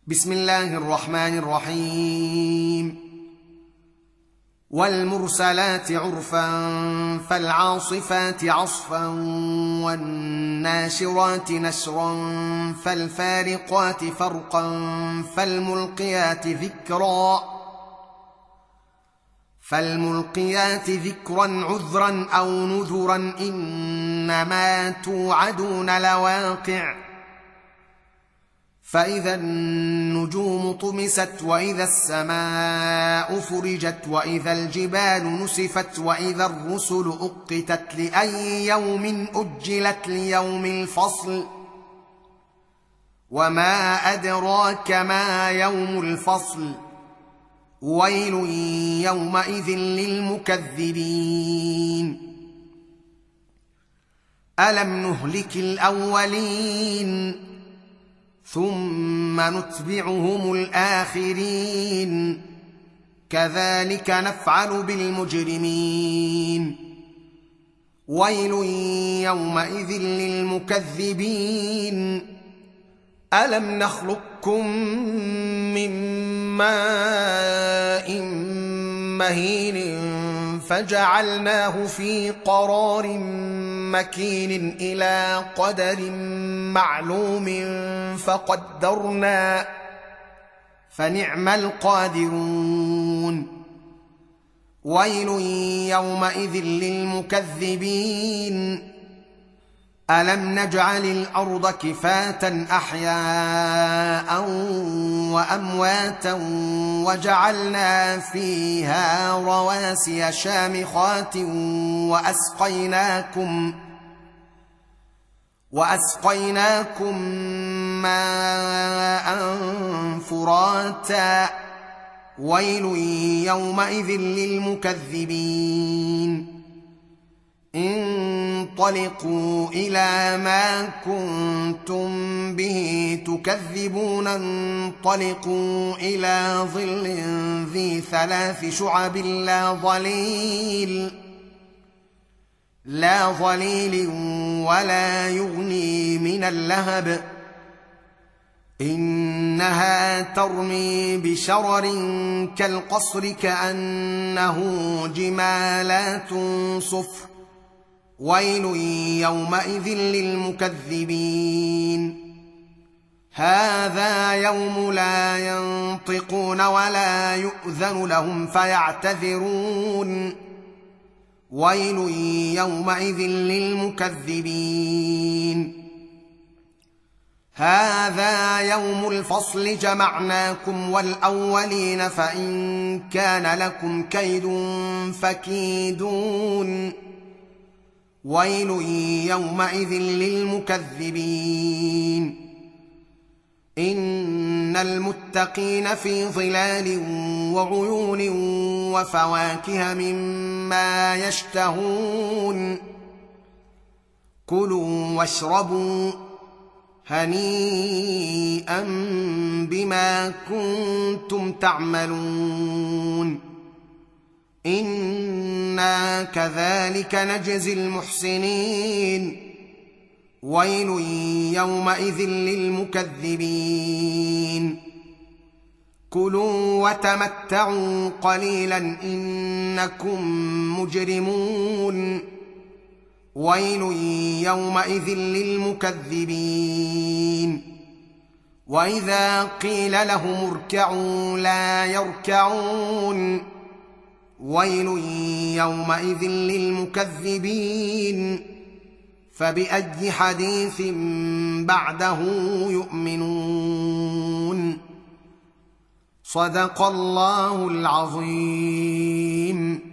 بسم الله الرحمن الرحيم. والمرسلات عرفا فالعاصفات عصفا والناشرات نشرا فالفارقات فرقا فالملقيات ذكرا عذرا أو نذرا إنما توعدون لواقع. فإذا النجوم طمست وإذا السماء فرجت وإذا الجبال نسفت وإذا الرسل أقتت لأي يوم أجلت ليوم الفصل. وما أدراك ما يوم الفصل. ويل يومئذ للمكذبين. ألم نهلك الأولين ثم نتبعهم الآخرين كذلك نفعل بالمجرمين. ويل يومئذ للمكذبين. ألم نخلقكم من ماء مهين فجعلناه في قرار مكين إلى قدر معلوم فقدرنا فنعم القادرون. ويل يومئذ للمكذبين. ألم نجعل الأرض كفاة أحياء وأمواتا وجعلنا فيها رواسي شامخات وأسقيناكم ماء فراتا. ويل يومئذ للمكذبين. انطلقوا إلى ما كنتم به تكذبون. انطلقوا إلى ظل ذي 3 شعب لا ظليل ولا يغني من اللهب. إنها ترمي بشرر كالقصر كأنه جمالات صفر. ويل يومئذ للمكذبين. هذا يوم لا ينطقون ولا يؤذن لهم فيعتذرون. ويل يومئذ للمكذبين. هذا يوم الفصل جمعناكم والأولين فإن كان لكم كيد فكيدون. ويل يومئذ للمكذبين. إن المتقين في ظلال وعيون وفواكه مما يشتهون. كلوا واشربوا هنيئا بما كنتم تعملون. إنا كذلك نجزي المحسنين. ويل يومئذ للمكذبين. كلوا وتمتعوا قليلا إنكم مجرمون. ويل يومئذ للمكذبين. وإذا قيل لهم اركعوا لا يركعون. ويل يومئذ للمكذبين. فبأي حديث بعده يؤمنون. صدق الله العظيم.